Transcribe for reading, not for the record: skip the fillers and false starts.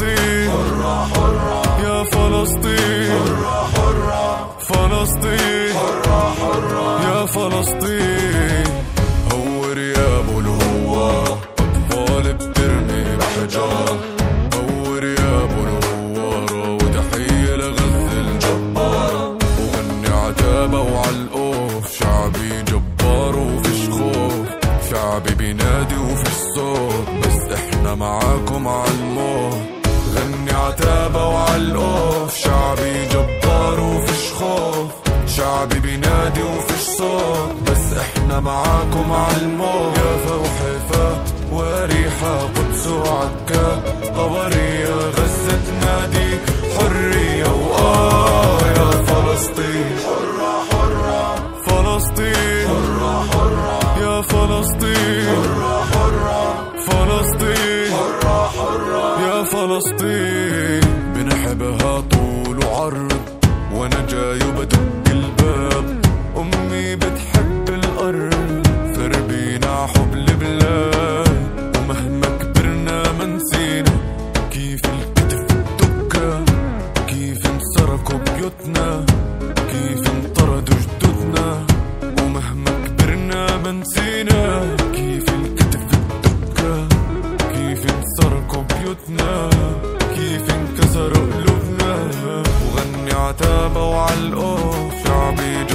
فلسطين حرة حرة يا فلسطين، حرة حرة فلسطين، حرة حرة يا فلسطين. هور يا ابو الهوار اطفال بترمي بحجار، هور يا ابو الهوار وتحية لغزة الجبار، وغني عتابة وعالقوف، شعبي جبار وفيش خوف، شعبي بينادي وفيش صوت، بس احنا معاكم عالموت. غني عتابة وعالقوف، شعبي جبار وفيش خوف، شعبي بينادي وفيش صوت، بس احنا معاكم عالموت. يافا وحيفا وريحة قدس وعكا طبرية غزة تنادي حرية، يا فلسطين حرة حرة فلسطين، حرة حرة يا فلسطين، حرة حرة فلسطين، حرة حرة يا فلسطين. بنحبها طول وعرض وانا جاي وبدق الباب، امي بتحب الارض فربينا حب البلاد، ومهما كبرنا ما نسينا كيف الكتف الدكة، كيف انسرقوا بيوتنا، كيف انطردوا جدودنا، ومهما كبرنا ما نسينا كيف الكتف الدكة، كيف انسرقوا بيوتنا، كيف انكسروا قلوبنا. وغني عتابة وعالقوف، شعبي